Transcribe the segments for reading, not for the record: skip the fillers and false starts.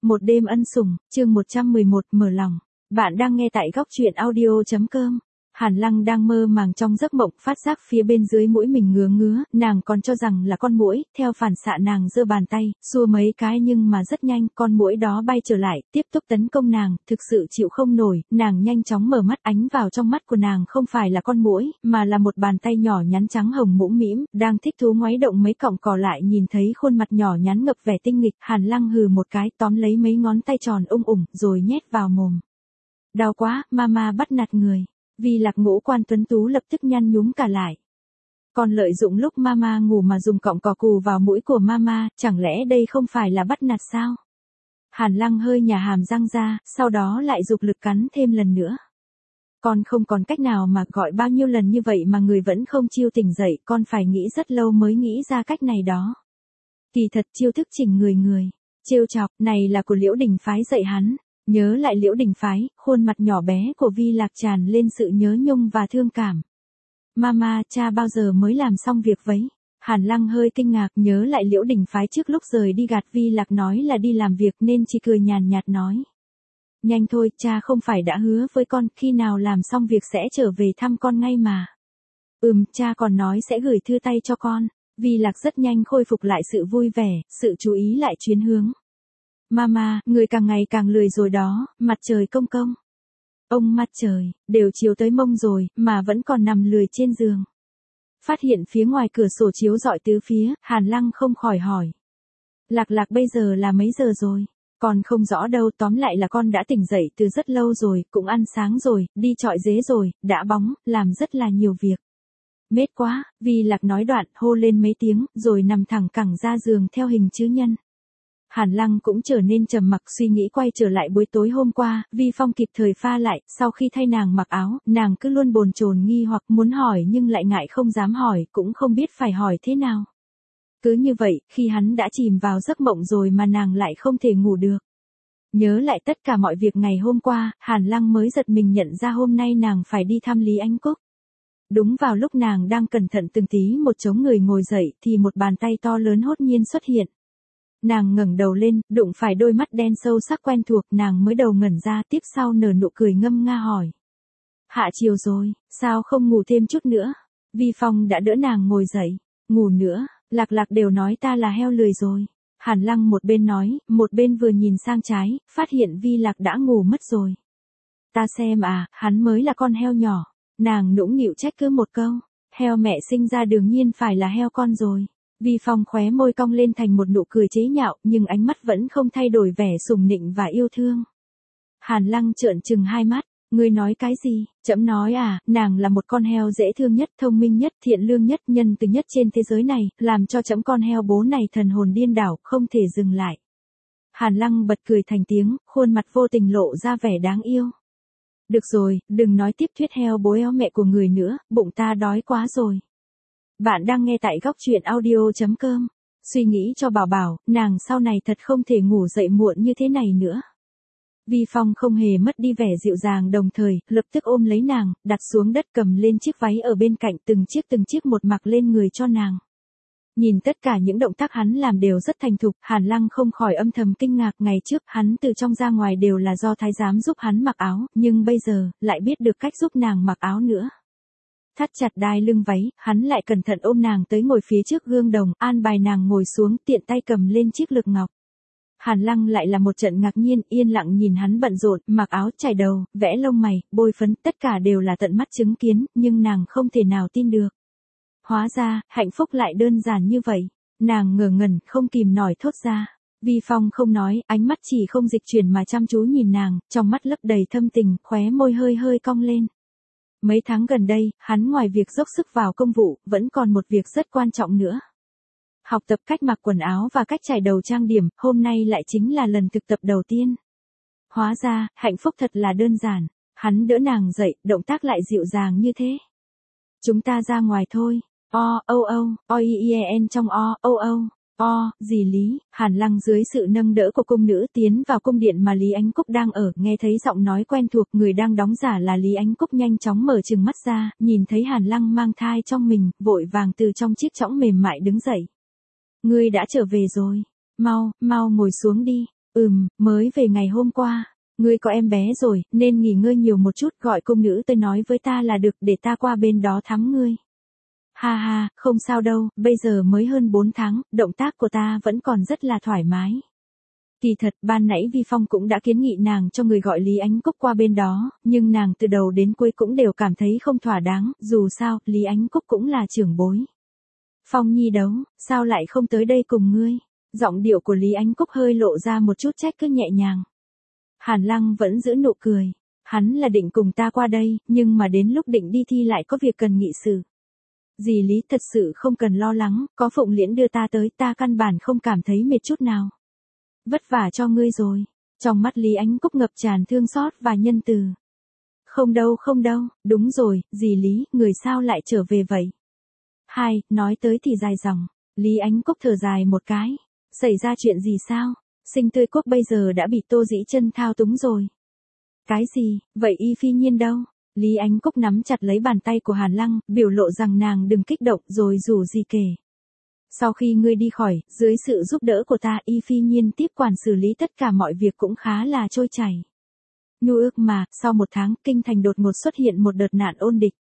Một đêm ân sủng, chương 111, mở lòng. Bạn đang nghe tại góc truyện audio.com. Hàn Lăng đang mơ màng trong giấc mộng, phát giác phía bên dưới mũi mình ngứa ngứa, nàng còn cho rằng là con muỗi, theo phản xạ nàng giơ bàn tay, xua mấy cái nhưng mà rất nhanh, con muỗi đó bay trở lại, tiếp tục tấn công nàng, thực sự chịu không nổi, nàng nhanh chóng mở mắt, ánh vào trong mắt của nàng không phải là con muỗi, mà là một bàn tay nhỏ nhắn trắng hồng mũm mĩm, đang thích thú ngoáy động mấy cọng cỏ lại, nhìn thấy khuôn mặt nhỏ nhắn ngập vẻ tinh nghịch, Hàn Lăng hừ một cái, tóm lấy mấy ngón tay tròn ủng, rồi nhét vào mồm. Đau quá, mama bắt nạt người. Vi Lạc ngũ quan tuấn tú lập tức nhăn nhúm cả lại. Còn lợi dụng lúc mama ngủ mà dùng cọng cỏ cù vào mũi của mama, chẳng lẽ đây không phải là bắt nạt sao? Hàn Lăng hơi nhả hàm răng ra, sau đó lại dục lực cắn thêm lần nữa. Con không còn cách nào mà gọi bao nhiêu lần như vậy mà người vẫn không chiêu tỉnh dậy, con phải nghĩ rất lâu mới nghĩ ra cách này đó. Kỳ thật chiêu thức chỉnh người. Trêu chọc, này là của Liễu Đình phái dạy hắn. Nhớ lại Liễu Đình phái, khuôn mặt nhỏ bé của Vi Lạc tràn lên sự nhớ nhung và thương cảm. Mama, cha bao giờ mới làm xong việc vậy? Hàn Lăng hơi kinh ngạc, nhớ lại Liễu Đình phái trước lúc rời đi gạt Vi Lạc nói là đi làm việc nên chỉ cười nhàn nhạt nói. Nhanh thôi, cha không phải đã hứa với con khi nào làm xong việc sẽ trở về thăm con ngay mà. Cha còn nói sẽ gửi thư tay cho con. Vi Lạc rất nhanh khôi phục lại sự vui vẻ, sự chú ý lại chuyến hướng. Mama, người càng ngày càng lười rồi đó, mặt trời công công. Ông mặt trời, đều chiếu tới mông rồi, mà vẫn còn nằm lười trên giường. Phát hiện phía ngoài cửa sổ chiếu rọi tứ phía, Hàn Lăng không khỏi hỏi. Lạc bây giờ là mấy giờ rồi? Còn không rõ đâu, tóm lại là con đã tỉnh dậy từ rất lâu rồi, cũng ăn sáng rồi, đi chọi dế rồi, đá bóng, làm rất là nhiều việc. Mệt quá, Vi Lạc nói đoạn, hô lên mấy tiếng, rồi nằm thẳng cẳng ra giường theo hình chữ nhân. Hàn Lăng cũng trở nên trầm mặc, suy nghĩ quay trở lại buổi tối hôm qua, Vi Phong kịp thời pha lại, sau khi thay nàng mặc áo, nàng cứ luôn bồn chồn nghi hoặc muốn hỏi nhưng lại ngại không dám hỏi, cũng không biết phải hỏi thế nào. Cứ như vậy, khi hắn đã chìm vào giấc mộng rồi mà nàng lại không thể ngủ được. Nhớ lại tất cả mọi việc ngày hôm qua, Hàn Lăng mới giật mình nhận ra hôm nay nàng phải đi thăm Lý Ánh Cúc. Đúng vào lúc nàng đang cẩn thận từng tí một chống người ngồi dậy thì một bàn tay to lớn hốt nhiên xuất hiện. Nàng ngẩng đầu lên, đụng phải đôi mắt đen sâu sắc quen thuộc, nàng mới đầu ngẩn ra, tiếp sau nở nụ cười ngâm nga hỏi. Hạ chiều rồi, sao không ngủ thêm chút nữa? Vi Phong đã đỡ nàng ngồi dậy. Ngủ nữa, Lạc đều nói ta là heo lười rồi. Hàn Lăng một bên nói, một bên vừa nhìn sang trái, phát hiện Vi Lạc đã ngủ mất rồi. Ta xem hắn mới là con heo nhỏ. Nàng nũng nịu trách cứ một câu. Heo mẹ sinh ra đương nhiên phải là heo con rồi. Vi Phong khóe môi cong lên thành một nụ cười chế nhạo, nhưng ánh mắt vẫn không thay đổi vẻ sùng nịnh và yêu thương. Hàn Lăng trợn trừng hai mắt, ngươi nói cái gì? Trẫm nói nàng là một con heo dễ thương nhất, thông minh nhất, thiện lương nhất, nhân từ nhất trên thế giới này, làm cho trẫm con heo bố này thần hồn điên đảo, không thể dừng lại. Hàn Lăng bật cười thành tiếng, khuôn mặt vô tình lộ ra vẻ đáng yêu. Được rồi, đừng nói tiếp thuyết heo bố heo mẹ của người nữa, bụng ta đói quá rồi. Bạn đang nghe tại góc truyện audio.com. Suy nghĩ cho bảo, nàng sau này thật không thể ngủ dậy muộn như thế này nữa. Vi Phong không hề mất đi vẻ dịu dàng, đồng thời, lập tức ôm lấy nàng, đặt xuống đất, cầm lên chiếc váy ở bên cạnh, từng chiếc một mặc lên người cho nàng. Nhìn tất cả những động tác hắn làm đều rất thành thục, Hàn Lăng không khỏi âm thầm kinh ngạc, ngày trước hắn từ trong ra ngoài đều là do thái giám giúp hắn mặc áo, nhưng bây giờ, lại biết được cách giúp nàng mặc áo nữa. Thắt chặt đai lưng váy, hắn lại cẩn thận ôm nàng tới ngồi phía trước gương đồng, an bài nàng ngồi xuống, tiện tay cầm lên chiếc lược ngọc. Hàn Lăng lại là một trận ngạc nhiên, yên lặng nhìn hắn bận rộn, mặc áo, chải đầu, vẽ lông mày, bôi phấn, tất cả đều là tận mắt chứng kiến, nhưng nàng không thể nào tin được. Hóa ra, hạnh phúc lại đơn giản như vậy. Nàng ngờ ngẩn, không kìm nổi thốt ra. Vi Phong không nói, ánh mắt chỉ không dịch chuyển mà chăm chú nhìn nàng, trong mắt lấp đầy thâm tình, khóe môi hơi cong lên. Mấy tháng gần đây, hắn ngoài việc dốc sức vào công vụ, vẫn còn một việc rất quan trọng nữa. Học tập cách mặc quần áo và cách chải đầu trang điểm, hôm nay lại chính là lần thực tập đầu tiên. Hóa ra, hạnh phúc thật là đơn giản. Hắn đỡ nàng dậy, động tác lại dịu dàng như thế. Chúng ta ra ngoài thôi. Trong dì Lý, Hàn Lăng dưới sự nâng đỡ của cung nữ tiến vào cung điện mà Lý Ánh Cúc đang ở, nghe thấy giọng nói quen thuộc, người đang đóng giả là Lý Ánh Cúc nhanh chóng mở trừng mắt ra, nhìn thấy Hàn Lăng mang thai trong mình, vội vàng từ trong chiếc chõng mềm mại đứng dậy. Ngươi đã trở về rồi, mau ngồi xuống đi. Mới về ngày hôm qua. Ngươi có em bé rồi, nên nghỉ ngơi nhiều một chút, gọi cung nữ tới nói với ta là được để ta qua bên đó thăm ngươi. Ha ha, không sao đâu, bây giờ mới hơn 4 tháng, động tác của ta vẫn còn rất là thoải mái. Kỳ thật, ban nãy Vi Phong cũng đã kiến nghị nàng cho người gọi Lý Ánh Cúc qua bên đó, nhưng nàng từ đầu đến cuối cũng đều cảm thấy không thỏa đáng, dù sao, Lý Ánh Cúc cũng là trưởng bối. Phong Nhi đấu, sao lại không tới đây cùng ngươi? Giọng điệu của Lý Ánh Cúc hơi lộ ra một chút trách cứ nhẹ nhàng. Hàn Lăng vẫn giữ nụ cười. Hắn là định cùng ta qua đây, nhưng mà đến lúc định đi thi lại có việc cần nghị sự. Dì Lý thật sự không cần lo lắng, có Phụng Liễn đưa ta tới, ta căn bản không cảm thấy mệt chút nào. Vất vả cho ngươi rồi. Trong mắt Lý Ánh Cúc ngập tràn thương xót và nhân từ. Không đâu, đúng rồi, dì Lý, người sao lại trở về vậy? Nói tới thì dài dòng. Lý Ánh Cúc thở dài một cái. Xảy ra chuyện gì sao? Sinh Tươi Quốc bây giờ đã bị Tô Dĩ Chân thao túng rồi. Cái gì, vậy Y Phi Nhiên đâu? Lý Ánh Cúc nắm chặt lấy bàn tay của Hàn Lăng, biểu lộ rằng nàng đừng kích động rồi rủ gì kể. Sau khi ngươi đi khỏi, dưới sự giúp đỡ của ta, Y Phi Nhiên tiếp quản xử lý tất cả mọi việc cũng khá là trôi chảy. Nhu ước mà, sau 1 tháng, kinh thành đột ngột xuất hiện một đợt nạn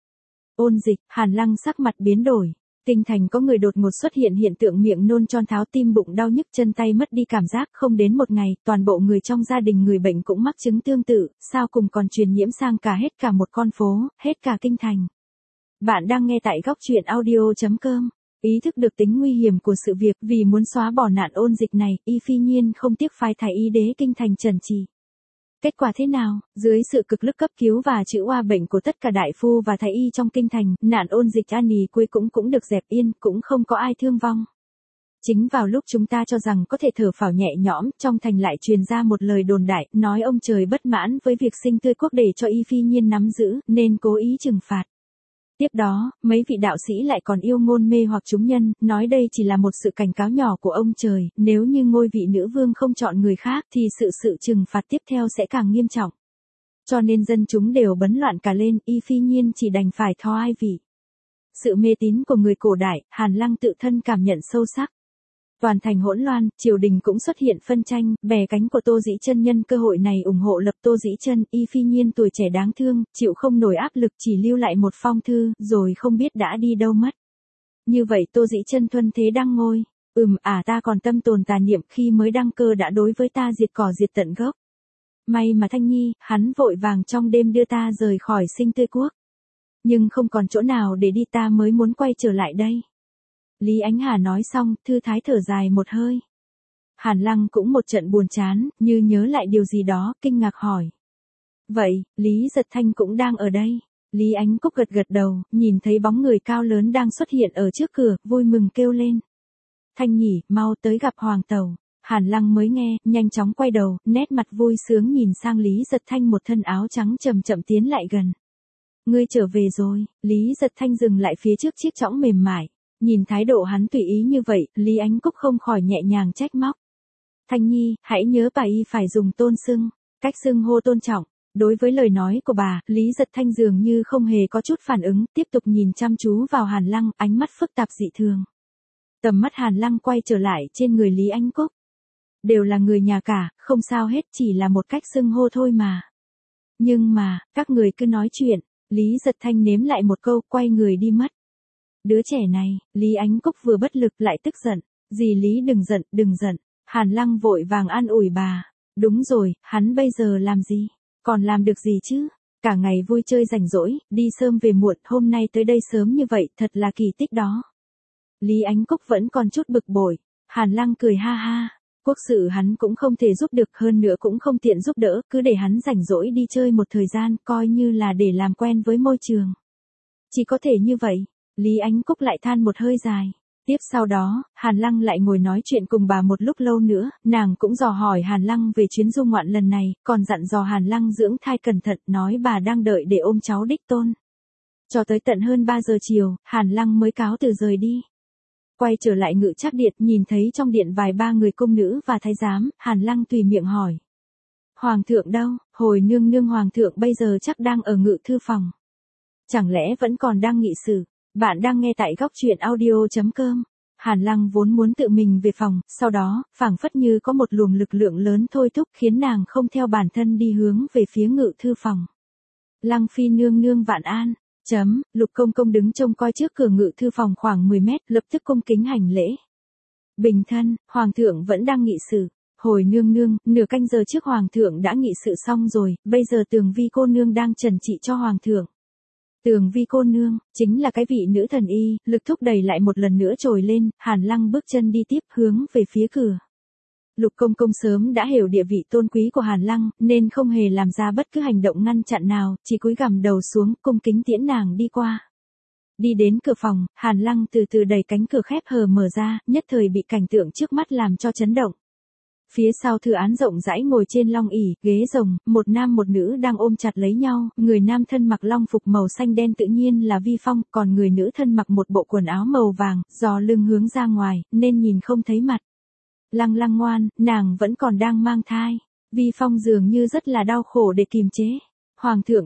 ôn dịch, Hàn Lăng sắc mặt biến đổi. Kinh thành có người đột ngột xuất hiện hiện tượng miệng nôn tròn tháo, tim bụng đau nhức, chân tay mất đi cảm giác, không đến 1 ngày, toàn bộ người trong gia đình người bệnh cũng mắc chứng tương tự, sao cùng còn truyền nhiễm sang hết cả một con phố, hết cả kinh thành. Bạn đang nghe tại góc truyện audio.com. Ý thức được tính nguy hiểm của sự việc, vì muốn xóa bỏ nạn ôn dịch này, Y Phi Nhiên không tiếc phái thái y đế kinh thành trần trị. Kết quả thế nào? Dưới sự cực lực cấp cứu và chữa oa bệnh của tất cả đại phu và thái y trong kinh thành, nạn ôn dịch an nì cuối cũng được dẹp yên, cũng không có ai thương vong. Chính vào lúc chúng ta cho rằng có thể thở phào nhẹ nhõm, trong thành lại truyền ra một lời đồn đại, nói ông trời bất mãn với việc Sinh Tươi Quốc để cho Y Phi Nhiên nắm giữ, nên cố ý trừng phạt. Tiếp đó, mấy vị đạo sĩ lại còn yêu ngôn mê hoặc chúng nhân, nói đây chỉ là một sự cảnh cáo nhỏ của ông trời, nếu như ngôi vị nữ vương không chọn người khác thì sự trừng phạt tiếp theo sẽ càng nghiêm trọng. Cho nên dân chúng đều bấn loạn cả lên, Y Phi Nhiên chỉ đành phải thò ai vị. Sự mê tín của người cổ đại, Hàn Lăng tự thân cảm nhận sâu sắc. Toàn thành hỗn loạn, triều đình cũng xuất hiện phân tranh, bè cánh của Tô Dĩ Chân nhân cơ hội này ủng hộ lập Tô Dĩ Chân, Y Phi Nhiên tuổi trẻ đáng thương, chịu không nổi áp lực chỉ lưu lại một phong thư, rồi không biết đã đi đâu mất. Như vậy Tô Dĩ Chân thuần thế đăng ngôi, ta còn tâm tồn tà niệm, khi mới đăng cơ đã đối với ta diệt cỏ diệt tận gốc. May mà Thanh Nhi, hắn vội vàng trong đêm đưa ta rời khỏi Sinh Tươi Quốc. Nhưng không còn chỗ nào để đi, ta mới muốn quay trở lại đây. Lý Ánh Hà nói xong, thư thái thở dài một hơi. Hàn Lăng cũng một trận buồn chán, như nhớ lại điều gì đó, kinh ngạc hỏi. Vậy, Lý Giật Thanh cũng đang ở đây. Lý Ánh Cúc gật đầu, nhìn thấy bóng người cao lớn đang xuất hiện ở trước cửa, vui mừng kêu lên. Thanh Nhỉ, mau tới gặp Hoàng Tẩu. Hàn Lăng mới nghe, nhanh chóng quay đầu, nét mặt vui sướng nhìn sang Lý Giật Thanh một thân áo trắng chậm chậm tiến lại gần. Ngươi trở về rồi, Lý Giật Thanh dừng lại phía trước chiếc chõng mềm mại. Nhìn thái độ hắn tùy ý như vậy, Lý Ánh Cúc không khỏi nhẹ nhàng trách móc. Thanh Nhi, hãy nhớ bà y phải dùng tôn xưng, cách xưng hô tôn trọng. Đối với lời nói của bà, Lý Giật Thanh dường như không hề có chút phản ứng, tiếp tục nhìn chăm chú vào Hàn Lăng, ánh mắt phức tạp dị thường. Tầm mắt Hàn Lăng quay trở lại trên người Lý Ánh Cúc. Đều là người nhà cả, không sao hết, chỉ là một cách xưng hô thôi mà. Nhưng mà, các người cứ nói chuyện, Lý Giật Thanh nếm lại một câu, quay người đi mất. Đứa trẻ này, Lý Ánh Cúc vừa bất lực lại tức giận. Dì Lý đừng giận. Hàn Lăng vội vàng an ủi bà. Đúng rồi, hắn bây giờ làm gì? Còn làm được gì chứ? Cả ngày vui chơi rảnh rỗi, đi sớm về muộn, hôm nay tới đây sớm như vậy, thật là kỳ tích đó. Lý Ánh Cúc vẫn còn chút bực bội. Hàn Lăng cười ha ha. Quốc sự hắn cũng không thể giúp được, hơn nữa cũng không tiện giúp đỡ, cứ để hắn rảnh rỗi đi chơi một thời gian, coi như là để làm quen với môi trường. Chỉ có thể như vậy. Lý Ánh Cúc lại than một hơi dài. Tiếp sau đó, Hàn Lăng lại ngồi nói chuyện cùng bà một lúc lâu nữa, nàng cũng dò hỏi Hàn Lăng về chuyến du ngoạn lần này, còn dặn dò Hàn Lăng dưỡng thai cẩn thận, nói bà đang đợi để ôm cháu đích tôn. Cho tới tận hơn 3 giờ chiều, Hàn Lăng mới cáo từ rời đi. Quay trở lại Ngự Trác Điện, nhìn thấy trong điện vài ba người cung nữ và thái giám, Hàn Lăng tùy miệng hỏi. Hoàng thượng đâu? Hồi nương hoàng thượng bây giờ chắc đang ở ngự thư phòng. Chẳng lẽ vẫn còn đang nghị sự? Bạn đang nghe tại góc truyện audio.com. Hàn Lăng vốn muốn tự mình về phòng, sau đó, phảng phất như có một luồng lực lượng lớn thôi thúc khiến nàng không theo bản thân đi hướng về phía ngự thư phòng. Lăng phi nương nương vạn an. Lục công công đứng trông coi trước cửa ngự thư phòng khoảng 10 mét, lập tức cung kính hành lễ. Bình thân, hoàng thượng vẫn đang nghị sự. Hồi nương nương, nửa canh giờ trước hoàng thượng đã nghị sự xong rồi, bây giờ Tường Vi cô nương đang trần trị cho hoàng thượng. Tường Vi cô nương, chính là cái vị nữ thần y, lực thúc đẩy lại một lần nữa trồi lên, Hàn Lăng bước chân đi tiếp hướng về phía cửa. Lục công công sớm đã hiểu địa vị tôn quý của Hàn Lăng, nên không hề làm ra bất cứ hành động ngăn chặn nào, chỉ cúi gằm đầu xuống, cung kính tiễn nàng đi qua. Đi đến cửa phòng, Hàn Lăng từ từ đẩy cánh cửa khép hờ mở ra, nhất thời bị cảnh tượng trước mắt làm cho chấn động. Phía sau thư án rộng rãi ngồi trên long ỷ, ghế rồng, một nam một nữ đang ôm chặt lấy nhau, người nam thân mặc long phục màu xanh đen tự nhiên là Vi Phong, còn người nữ thân mặc một bộ quần áo màu vàng, giò lưng hướng ra ngoài, nên nhìn không thấy mặt. Lăng Lăng ngoan, nàng vẫn còn đang mang thai. Vi Phong dường như rất là đau khổ để kìm chế. Hoàng thượng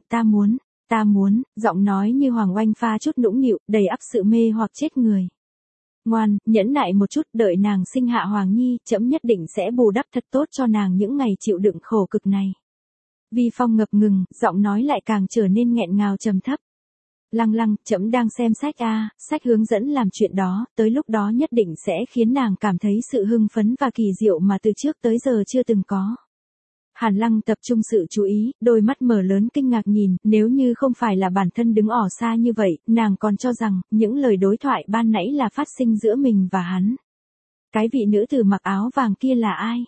ta muốn, giọng nói như hoàng oanh pha chút nũng nịu, đầy ắp sự mê hoặc chết người. Ngoan, nhẫn nại một chút, đợi nàng sinh hạ hoàng nhi, trẫm nhất định sẽ bù đắp thật tốt cho nàng những ngày chịu đựng khổ cực này. Vi Phong ngập ngừng, giọng nói lại càng trở nên nghẹn ngào trầm thấp. Lăng Lăng, trẫm đang xem sách sách hướng dẫn làm chuyện đó, tới lúc đó nhất định sẽ khiến nàng cảm thấy sự hưng phấn và kỳ diệu mà từ trước tới giờ chưa từng có. Hàn Lăng tập trung sự chú ý, đôi mắt mở lớn kinh ngạc nhìn, nếu như không phải là bản thân đứng ỏ xa như vậy, nàng còn cho rằng, những lời đối thoại ban nãy là phát sinh giữa mình và hắn. Cái vị nữ tử mặc áo vàng kia là ai?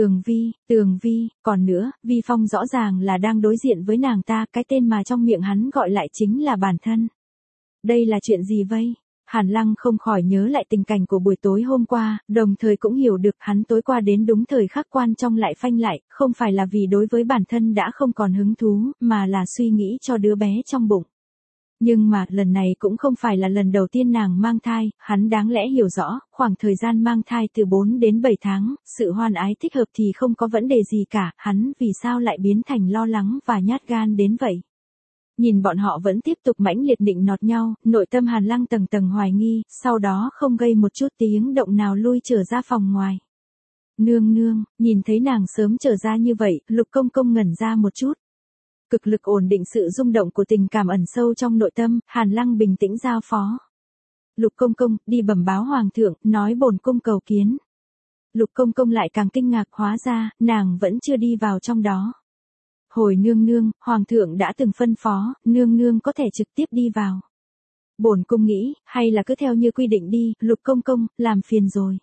Tường Vi, còn nữa, Vi Phong rõ ràng là đang đối diện với nàng ta, cái tên mà trong miệng hắn gọi lại chính là bản thân. Đây là chuyện gì vây? Hàn Lăng không khỏi nhớ lại tình cảnh của buổi tối hôm qua, đồng thời cũng hiểu được hắn tối qua đến đúng thời khắc quan trong lại phanh lại, không phải là vì đối với bản thân đã không còn hứng thú, mà là suy nghĩ cho đứa bé trong bụng. Nhưng mà, lần này cũng không phải là lần đầu tiên nàng mang thai, hắn đáng lẽ hiểu rõ, khoảng thời gian mang thai từ 4 đến 7 tháng, sự hoan ái thích hợp thì không có vấn đề gì cả, hắn vì sao lại biến thành lo lắng và nhát gan đến vậy. Nhìn bọn họ vẫn tiếp tục mãnh liệt nịnh nọt nhau, nội tâm Hàn Lăng tầng tầng hoài nghi, sau đó không gây một chút tiếng động nào lui trở ra phòng ngoài. Nương, nhìn thấy nàng sớm trở ra như vậy, Lục công công ngẩn ra một chút. Cực lực ổn định sự rung động của tình cảm ẩn sâu trong nội tâm, Hàn Lăng bình tĩnh giao phó. Lục công công, đi bẩm báo hoàng thượng, nói bổn cung cầu kiến. Lục công công lại càng kinh ngạc, hóa ra, nàng vẫn chưa đi vào trong đó. Hồi nương, hoàng thượng đã từng phân phó, nương có thể trực tiếp đi vào. Bổn cung nghĩ, hay là cứ theo như quy định đi, Lục công công, làm phiền rồi.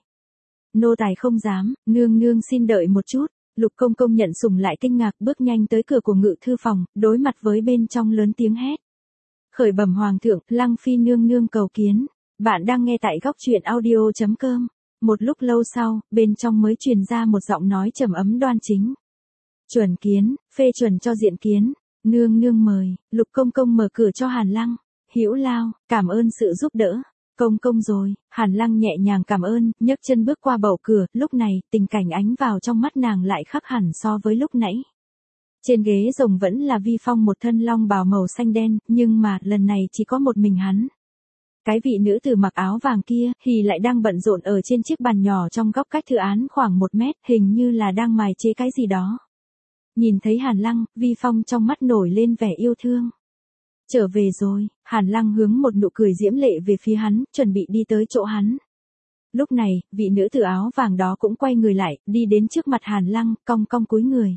Nô tài không dám, nương xin đợi một chút. Lục công công nhận sủng lại kinh ngạc, bước nhanh tới cửa của ngự thư phòng, đối mặt với bên trong lớn tiếng hét. Khởi bẩm hoàng thượng, Lăng phi nương cầu kiến. Bạn đang nghe tại góc truyện audio.com. Một lúc lâu sau, bên trong mới truyền ra một giọng nói trầm ấm đoan chính. Chuẩn kiến, phê chuẩn cho diện kiến. Nương mời. Lục công công mở cửa cho Hàn Lăng. Hữu Lao, cảm ơn sự giúp đỡ. Công rồi. Hàn Lăng nhẹ nhàng cảm ơn, nhấc chân bước qua bầu cửa, lúc này, tình cảnh ánh vào trong mắt nàng lại khác hẳn so với lúc nãy. Trên ghế rồng vẫn là Vi Phong một thân long bào màu xanh đen, nhưng mà, lần này chỉ có một mình hắn. Cái vị nữ tử mặc áo vàng kia, thì lại đang bận rộn ở trên chiếc bàn nhỏ trong góc cách thư án khoảng 1 mét, hình như là đang mài chế cái gì đó. Nhìn thấy Hàn Lăng, Vi Phong trong mắt nổi lên vẻ yêu thương. Trở về rồi, Hàn Lăng hướng một nụ cười diễm lệ về phía hắn, chuẩn bị đi tới chỗ hắn. Lúc này, vị nữ tử áo vàng đó cũng quay người lại, đi đến trước mặt Hàn Lăng, cong cúi người.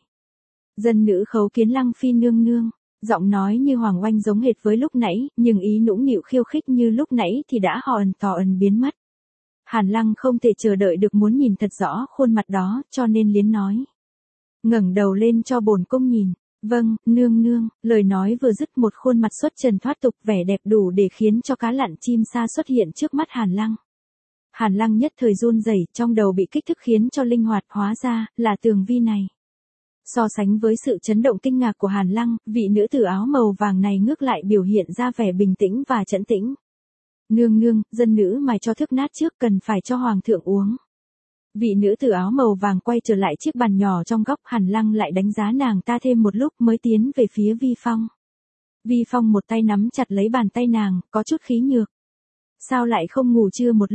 Dân nữ khấu kiến Lăng phi nương. Giọng nói như hoàng oanh giống hệt với lúc nãy, nhưng ý nũng nịu khiêu khích như lúc nãy thì đã tỏ ẩn biến mất. Hàn Lăng không thể chờ đợi được muốn nhìn thật rõ khuôn mặt đó, cho nên liến nói. Ngẩng đầu lên cho bổn cung nhìn. Vâng, nương, lời nói vừa dứt một khuôn mặt xuất trần thoát tục vẻ đẹp đủ để khiến cho cá lặn chim sa xuất hiện trước mắt Hàn Lăng. Hàn Lăng nhất thời run rẩy, trong đầu bị kích thích khiến cho linh hoạt, hóa ra, là Tường Vi này. So sánh với sự chấn động kinh ngạc của Hàn Lăng, vị nữ tử áo màu vàng này ngược lại biểu hiện ra vẻ bình tĩnh và trấn tĩnh. Nương, dân nữ mài cho thức nát trước, cần phải cho hoàng thượng uống. Vị nữ tử áo màu vàng quay trở lại chiếc bàn nhỏ trong góc, Hàn Lăng lại đánh giá nàng ta thêm một lúc mới tiến về phía Vi Phong. Vi Phong một tay nắm chặt lấy bàn tay nàng, có chút khí nhược. Sao lại không ngủ trưa một lúc?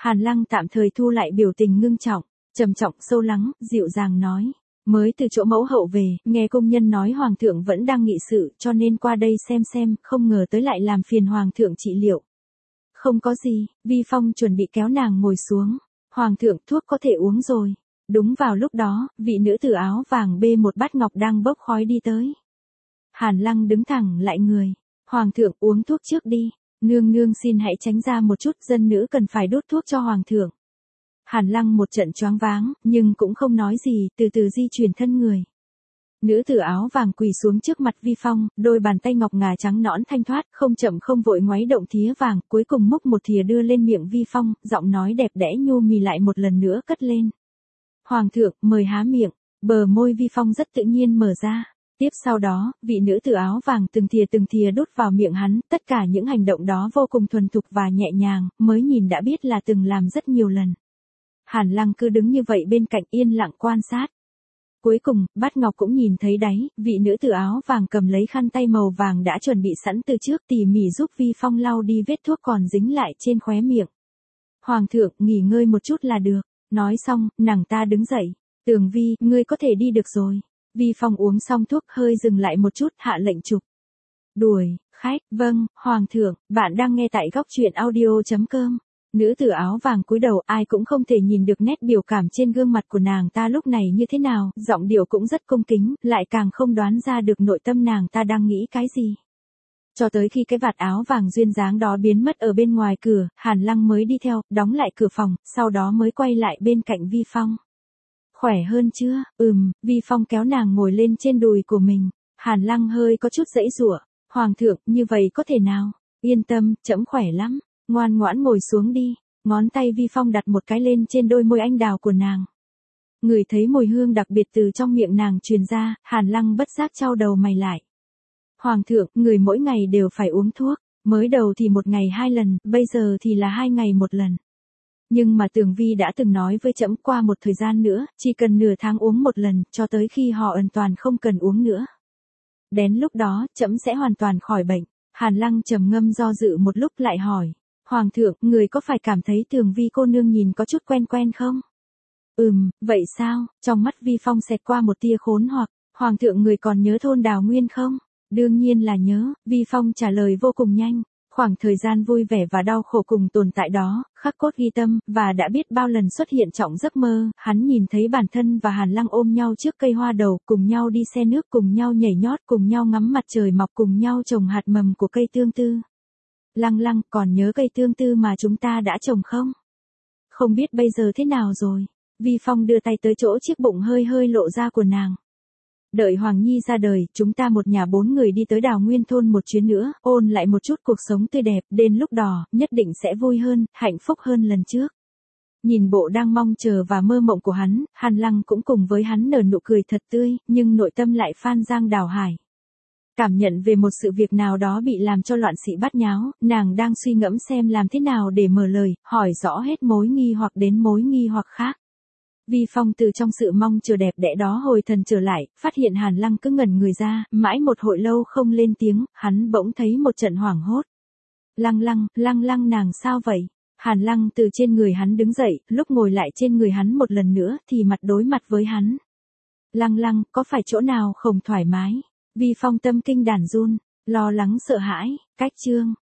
Hàn Lăng tạm thời thu lại biểu tình ngưng trọng, trầm trọng sâu lắng, dịu dàng nói. Mới từ chỗ mẫu hậu về, nghe công nhân nói hoàng thượng vẫn đang nghị sự, cho nên qua đây xem, không ngờ tới lại làm phiền hoàng thượng trị liệu. Không có gì, Vi Phong chuẩn bị kéo nàng ngồi xuống. Hoàng thượng, thuốc có thể uống rồi. Đúng vào lúc đó, vị nữ tử áo vàng bê một bát ngọc đang bốc khói đi tới. Hàn Lăng đứng thẳng lại người. Hoàng thượng, uống thuốc trước đi. Nương nương xin hãy tránh ra một chút, dân nữ cần phải đút thuốc cho hoàng thượng. Hàn Lăng một trận choáng váng, nhưng cũng không nói gì, từ từ di chuyển thân người. Nữ tử áo vàng quỳ xuống trước mặt Vi Phong, đôi bàn tay ngọc ngà trắng nõn thanh thoát, không chậm không vội ngoáy động thìa vàng, cuối cùng múc một thìa đưa lên miệng Vi Phong, giọng nói đẹp đẽ nhu mì lại một lần nữa cất lên. Hoàng thượng, mời há miệng, bờ môi Vi Phong rất tự nhiên mở ra. Tiếp sau đó, vị nữ tử áo vàng từng thìa đút vào miệng hắn, tất cả những hành động đó vô cùng thuần thục và nhẹ nhàng, mới nhìn đã biết là từng làm rất nhiều lần. Hàn Lăng cứ đứng như vậy bên cạnh yên lặng quan sát. Cuối cùng, bát ngọc cũng nhìn thấy đáy, vị nữ tử áo vàng cầm lấy khăn tay màu vàng đã chuẩn bị sẵn từ trước tỉ mỉ giúp Vi Phong lau đi vết thuốc còn dính lại trên khóe miệng. Hoàng thượng, nghỉ ngơi một chút là được. Nói xong, nàng ta đứng dậy. Tường Vi, ngươi có thể đi được rồi. Vi Phong uống xong thuốc hơi dừng lại một chút, hạ lệnh chụp. Đuổi, khách, vâng, Hoàng thượng, bạn đang nghe tại góc truyện audio.com. Nữ tử áo vàng cúi đầu, ai cũng không thể nhìn được nét biểu cảm trên gương mặt của nàng ta lúc này như thế nào, giọng điệu cũng rất cung kính, lại càng không đoán ra được nội tâm nàng ta đang nghĩ cái gì. Cho tới khi cái vạt áo vàng duyên dáng đó biến mất ở bên ngoài cửa, Hàn Lăng mới đi theo, đóng lại cửa phòng, sau đó mới quay lại bên cạnh Vi Phong. Khỏe hơn chưa? Vi Phong kéo nàng ngồi lên trên đùi của mình. Hàn Lăng hơi có chút giãy giụa. Hoàng thượng, như vậy có thể nào? Yên tâm, trẫm khỏe lắm. Ngoan ngoãn ngồi xuống đi. Ngón tay Vi Phong đặt một cái lên trên đôi môi anh đào của nàng. Ngửi thấy mùi hương đặc biệt từ trong miệng nàng truyền ra, Hàn Lăng bất giác chau đầu mày lại. Hoàng thượng, người mỗi ngày đều phải uống thuốc. Mới đầu thì 1 ngày 2 lần, bây giờ thì là 2 ngày 1 lần. Nhưng mà Tường Vi đã từng nói với trẫm qua một thời gian nữa, chỉ cần nửa tháng uống 1 lần, cho tới khi họ hoàn toàn không cần uống nữa. Đến lúc đó, trẫm sẽ hoàn toàn khỏi bệnh. Hàn Lăng trầm ngâm do dự một lúc lại hỏi. Hoàng thượng, người có phải cảm thấy Tường Vi cô nương nhìn có chút quen quen không? Vậy sao? Trong mắt Vi Phong xẹt qua một tia khốn hoặc. Hoàng thượng, người còn nhớ thôn Đào Nguyên không? Đương nhiên là nhớ, Vi Phong trả lời vô cùng nhanh. Khoảng thời gian vui vẻ và đau khổ cùng tồn tại đó, khắc cốt ghi tâm, và đã biết bao lần xuất hiện trong giấc mơ, hắn nhìn thấy bản thân và Hàn Lăng ôm nhau trước cây hoa đậu, cùng nhau đi xe nước, cùng nhau nhảy nhót, cùng nhau ngắm mặt trời mọc, cùng nhau trồng hạt mầm của cây tương tư. Lăng, còn nhớ cây tương tư mà chúng ta đã trồng không? Không biết bây giờ thế nào rồi? Vi Phong đưa tay tới chỗ chiếc bụng hơi lộ ra của nàng. Đợi Hoàng Nhi ra đời, chúng ta một nhà 4 người đi tới Đào Nguyên thôn một chuyến nữa, ôn lại một chút cuộc sống tươi đẹp, đến lúc đó, nhất định sẽ vui hơn, hạnh phúc hơn lần trước. Nhìn bộ đang mong chờ và mơ mộng của hắn, Hàn Lăng cũng cùng với hắn nở nụ cười thật tươi, nhưng nội tâm lại phan giang đào hải. Cảm nhận về một sự việc nào đó bị làm cho loạn xị bát nháo, nàng đang suy ngẫm xem làm thế nào để mở lời, hỏi rõ hết mối nghi hoặc đến mối nghi hoặc khác. Vi Phong từ trong sự mong chờ đẹp đẽ đó hồi thần trở lại, phát hiện Hàn Lăng cứ ngẩn người ra, mãi một hồi lâu không lên tiếng, hắn bỗng thấy một trận hoảng hốt. Lăng nàng sao vậy? Hàn Lăng từ trên người hắn đứng dậy, lúc ngồi lại trên người hắn một lần nữa thì mặt đối mặt với hắn. Lăng, có phải chỗ nào không thoải mái? Vi Phong tâm kinh đàn run, lo lắng sợ hãi, cách chương.